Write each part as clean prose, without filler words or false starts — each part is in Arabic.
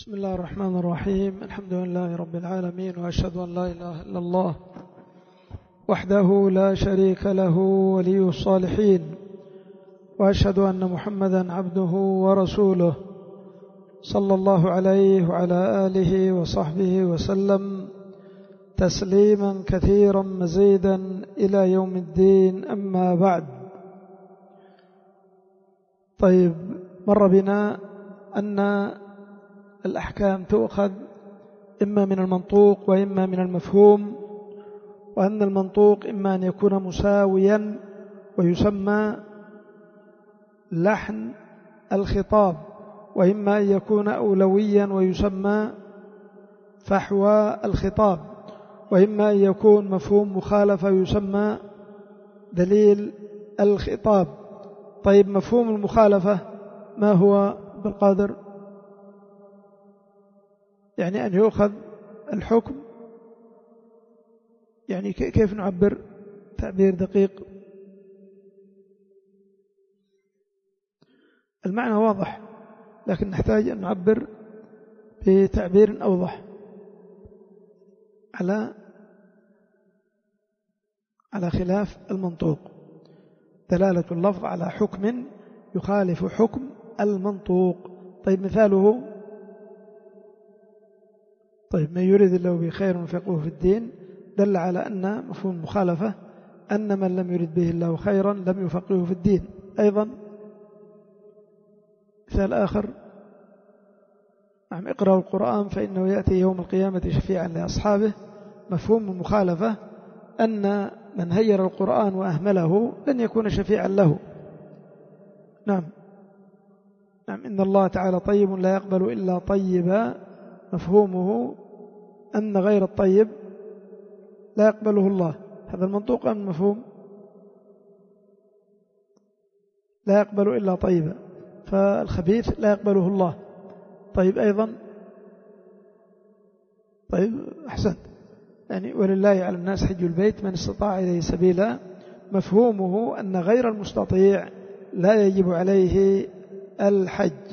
بسم الله الرحمن الرحيم. الحمد لله رب العالمين، وأشهد أن لا إله إلا الله وحده لا شريك له ولي الصالحين، وأشهد أن محمدا عبده ورسوله صلى الله عليه وعلى آله وصحبه وسلم تسليما كثيرا مزيدا إلى يوم الدين. أما بعد، طيب، مر بنا أن الأحكام تؤخذ إما من المنطوق وإما من المفهوم، وأن المنطوق إما أن يكون مساويا ويسمى لحن الخطاب، وإما أن يكون أولويا ويسمى فحوى الخطاب، وإما أن يكون مفهوم مخالفة يسمى دليل الخطاب. طيب، مفهوم المخالفة ما هو بالقادر؟ يعني أن يؤخذ الحكم، يعني كيف نعبر تعبير دقيق؟ المعنى واضح، لكن نحتاج أن نعبر بتعبير أوضح على خلاف المنطوق. دلالة اللفظ على حكم يخالف حكم المنطوق. طيب، مثاله: طيب، من يريد الله به خير يفقهه في الدين، دل على أن مفهوم المخالفة أن من لم يرد به الله خيرا لم يفقهه في الدين. أيضا مثال آخر: اقرأوا القرآن فإنه يأتي يوم القيامة شفيعا لأصحابه. مفهوم المخالفة أن من هير القرآن وأهمله لن يكون شفيعا له. نعم، إن الله تعالى طيب لا يقبل إلا طيبا. مفهومه أن غير الطيب لا يقبله الله. هذا المنطوق أم المفهوم؟ لا يقبل إلا طيبا، فالخبيث لا يقبله الله. طيب، أيضا، طيب، أحسنت، يعني ولله على الناس حج البيت من استطاع إليه سبيلا. مفهومه أن غير المستطيع لا يجب عليه الحج.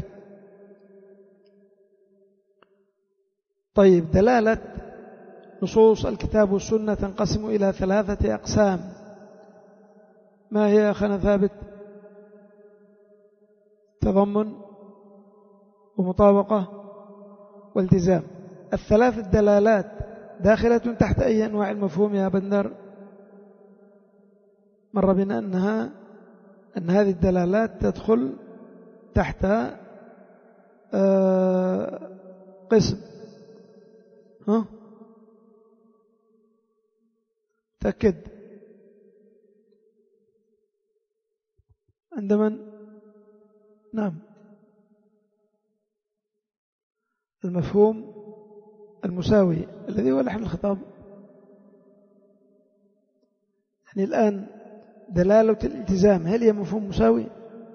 طيب، دلالة نصوص الكتاب والسنة تنقسم إلى 3 أقسام. ما هي يا أخنا ثابت؟ تضمن ومطابقة والتزام. 3 الدلالات داخلة تحت أي أنواع المفهوم يا بندر؟ مر بنا أن هذه الدلالات تدخل تحت قسم. تأكد عند من؟ نعم، المفهوم المساوي الذي هو لحن الخطاب. يعني الآن دلالة الالتزام هل هي مفهوم مساوي؟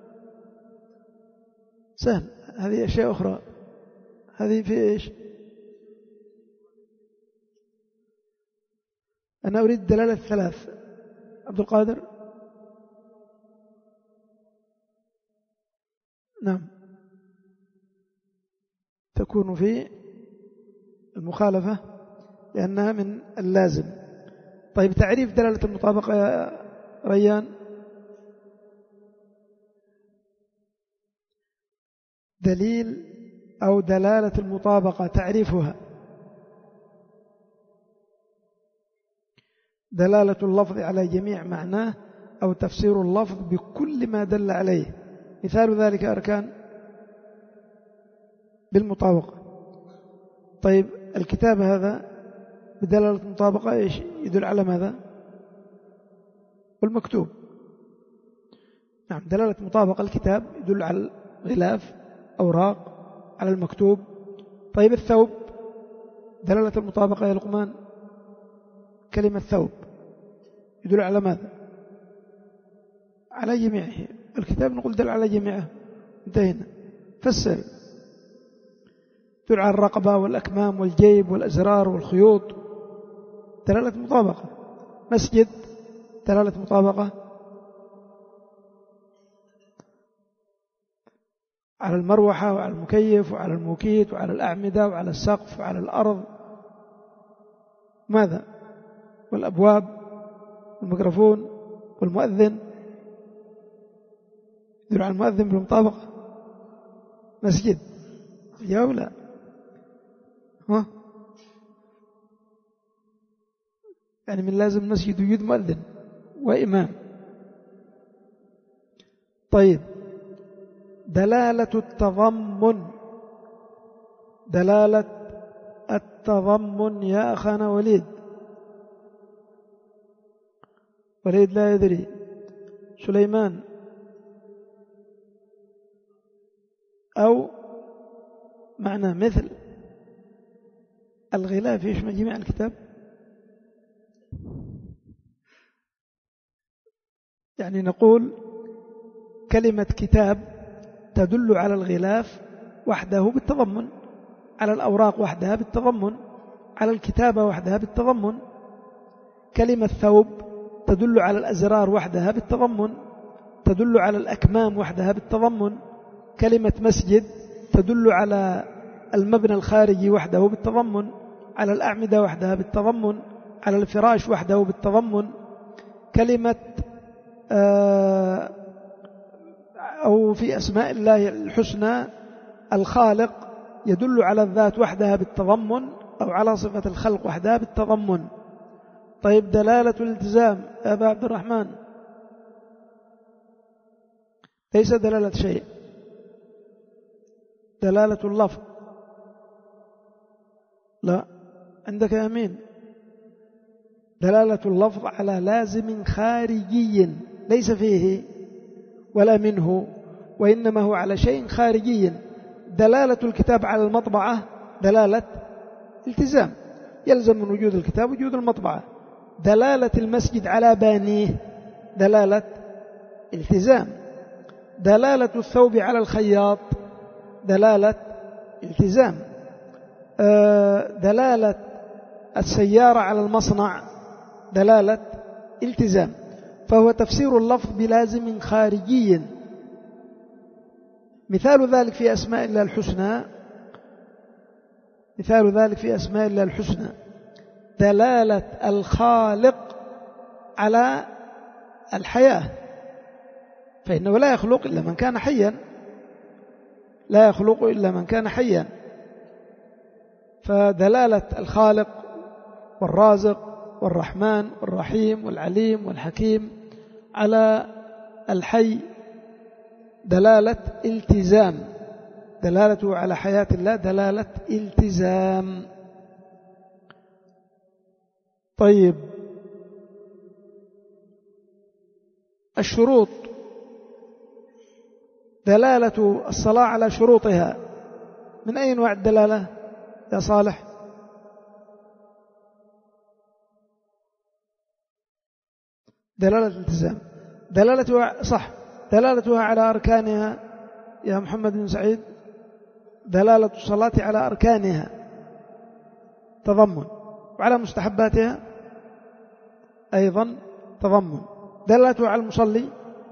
سهل، هذه أشياء أخرى. هذه في إيش؟ أنا أريد دلالة 3. عبد القادر؟ نعم، تكون في المخالفة لأنها من اللازم. طيب، تعريف دلالة المطابقة يا ريان؟ دليل أو دلالة المطابقة تعريفها: دلالة اللفظ على جميع معناه أو تفسير اللفظ بكل ما دل عليه. مثال ذلك أركان بالمطابقة. طيب، الكتاب هذا بدلالة المطابقة إيش يدل على ماذا؟ والمكتوب. نعم، دلالة مطابقة الكتاب يدل على الغلاف، أوراق، على المكتوب. طيب، الثوب دلالة المطابقة يا لقمان؟ كلمة ثوب يدل على ماذا؟ على جميعه. الكتاب نقول دل على جميعه، انتهينا. فسر. يدل على الرقبة والأكمام والجيب والأزرار والخيوط، دلالة مطابقة. مسجد دلالة مطابقة. على المروحة وعلى المكيف وعلى الموكيت وعلى الأعمدة وعلى السقف وعلى الأرض. ماذا؟ والأبواب والميكروفون والمؤذن، يدل على المؤذن بالمطابق مسجد يا ولا ها؟ يعني من لازم مسجد وجود مؤذن وإمام. طيب، دلالة التضمن، دلالة التضمن يا أخانا وليد لا يدري. سليمان أو معنى مثل الغلاف يشمل جميع الكتاب، يعني نقول كلمة كتاب تدل على الغلاف وحده بالتضمن، على الأوراق وحدها بالتضمن، على الكتابة وحدها بالتضمن. كلمة ثوب تدل على الأزرار وحدها بالتضمن، تدل على الأكمام وحدها بالتضمن. كلمة مسجد تدل على المبنى الخارجي وحده بالتضمن، على الأعمدة وحدها بالتضمن، على الفراش وحده بالتضمن. كلمة أو في أسماء الله الحسنى الخالق يدل على الذات وحدها بالتضمن، أو على صفة الخلق وحدها بالتضمن. طيب، دلالة الالتزام يا أبا عبد الرحمن ليس دلالة شيء، دلالة اللفظ. لا، عندك يا أمين دلالة اللفظ على لازم خارجي ليس فيه ولا منه، وإنما هو على شيء خارجي. دلالة الكتاب على المطبعة دلالة التزام، يلزم من وجود الكتاب وجود المطبعة. دلالة المسجد على بانيه دلالة التزام. دلالة الثوب على الخياط دلالة التزام. دلالة السيارة على المصنع دلالة التزام. فهو تفسير اللفظ بلازم خارجي. مثال ذلك في أسماء الله الحسنى، مثال ذلك في أسماء الله الحسنى دلالة الخالق على الحياة، فإنه لا يخلق إلا من كان حيا، لا يخلق إلا من كان حيا. فدلالة الخالق والرازق والرحمن والرحيم والعليم والحكيم على الحي دلالة التزام، دلالته على حياة الله دلالة التزام. طيب، الشروط، دلالة الصلاة على شروطها من أي نوع الدلالة يا صالح؟ دلالة الالتزام. دلالتها صح، دلالتها على أركانها يا محمد بن سعيد، دلالة الصلاة على أركانها تضمن، وعلى مستحباتها أيضا تضمن. دلالتها على المصلي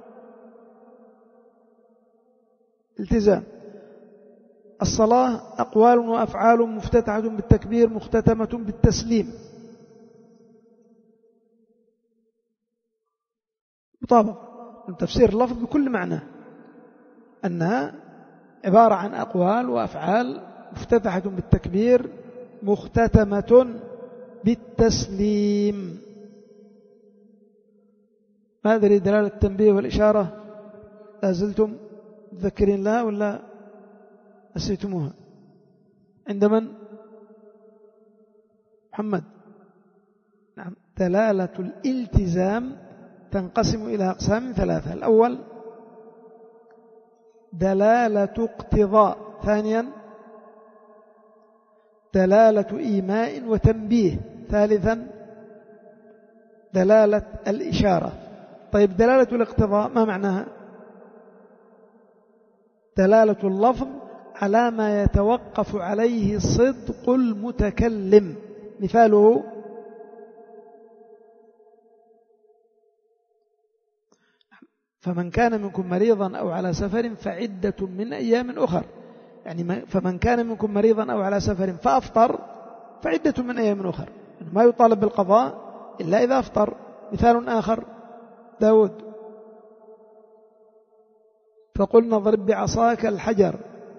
التزام. الصلاة أقوال وأفعال مفتتحة بالتكبير مختتمة بالتسليم، مطابق من تفسير اللفظ بكل معنى، أنها عبارة عن أقوال وأفعال مفتتحة بالتكبير مختتمة بالتسليم. ما أدري دلالة التنبيه والإشارة لا زلتم متذكرين لها ولا نسيتموها؟ عند من؟ محمد. نعم، دلالة الالتزام تنقسم إلى أقسام ثلاثة. الأول دلالة اقتضاء، ثانيا دلالة إيماء وتنبيه، ثالثا دلالة الإشارة. طيب، دلالة الاقتضاء ما معناها؟ دلالة اللفظ على ما يتوقف عليه صدق المتكلم. مثاله فمن كان منكم مريضا أو على سفر فعدة من أيام أخر، يعني فمن كان منكم مريضا أو على سفر فأفطر فعدة من أيام أخر، ما يطالب بالقضاء إلا إذا أفطر. مثال آخر داود: فقلنا اضرب بعصاك الحجر،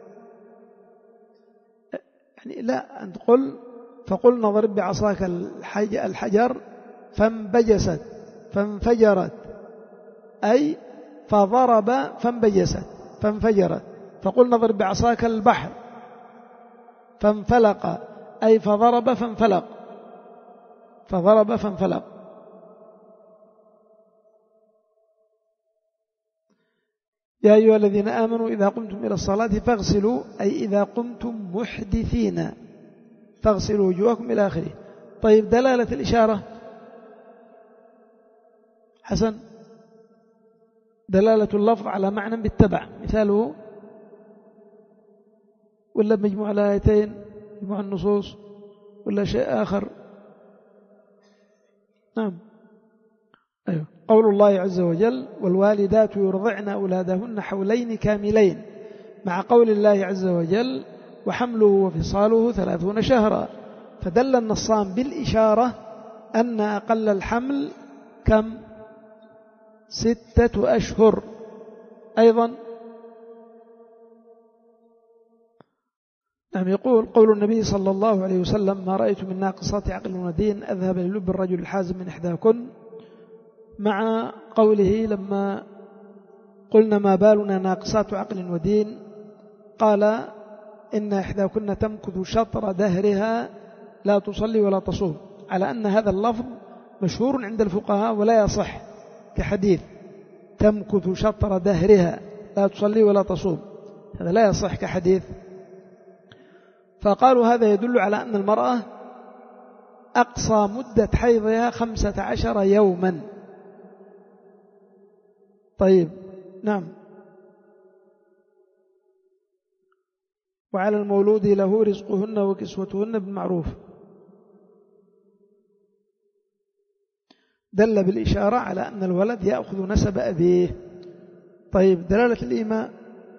يعني لا أن تقول فقلنا اضرب بعصاك الحجر فانبجست فانفجرت، أي فضرب فانبجست فانفجرت. فقلنا اضرب بعصاك البحر فانفلق، أي فضرب فانفلق، فضرب فانفلق. يا أيها الذين آمنوا إذا قمتم إلى الصلاة فاغسلوا، أي إذا قمتم محدثين فاغسلوا وجوهكم إلى آخره. طيب دلالة الإشارة حسن، دلالة اللفظ على معنى بالتبع، مثاله ولا بمجموع الآيتين مجموع النصوص ولا شيء آخر؟ نعم أيوه. قول الله عز وجل: والوالدات يرضعن أولادهن حولين كاملين، مع قول الله عز وجل: وحمله وفصاله 30 شهرا. فدل النصان بالإشارة أن أقل الحمل كم؟ 6 أشهر. أيضا نعم يقول قول النبي صلى الله عليه وسلم: ما رأيت من ناقصات عقل ودين أذهب للب الرجل الحازم من إحداكن، مع قوله لما قلنا ما بالنا ناقصات عقل ودين قال: إن إحداكن تمكث شطر دهرها لا تصلي ولا تصوم، على أن هذا اللفظ مشهور عند الفقهاء ولا يصح كحديث تمكث شطر دهرها لا تصلي ولا تصوم، هذا لا يصح كحديث. فقالوا هذا يدل على أن المرأة أقصى مدة حيضها 15 يوما. طيب نعم. وعلى المولود له رزقهن وكسوتهن بالمعروف، دل بالإشارة على أن الولد يأخذ نسب أبيه. طيب دلالة الإيماء،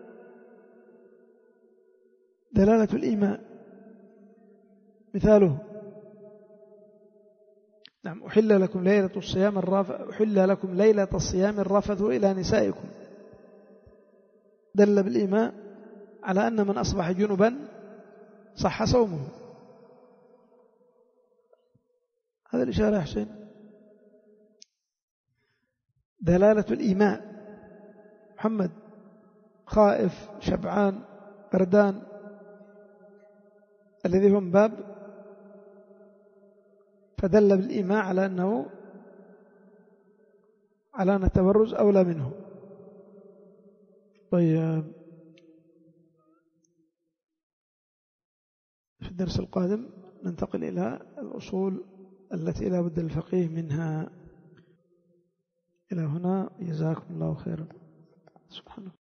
دلالة الإيماء مثاله نعم: أحل لكم ليلة الصيام الرفث إلى نسائكم، دل بالإيماء على أن من أصبح جنبا صح صومه. هذا الإشارة يا حسين. دلالة الإيماء: محمد خائف شبعان بردان، الذي هم باب، فدل بالإيماء على أنه على أن التبرز أولى منه. طيب في الدرس القادم ننتقل إلى الأصول التي لا بد الفقيه منها. إلى هنا جزاكم الله خيرا. سبحانه.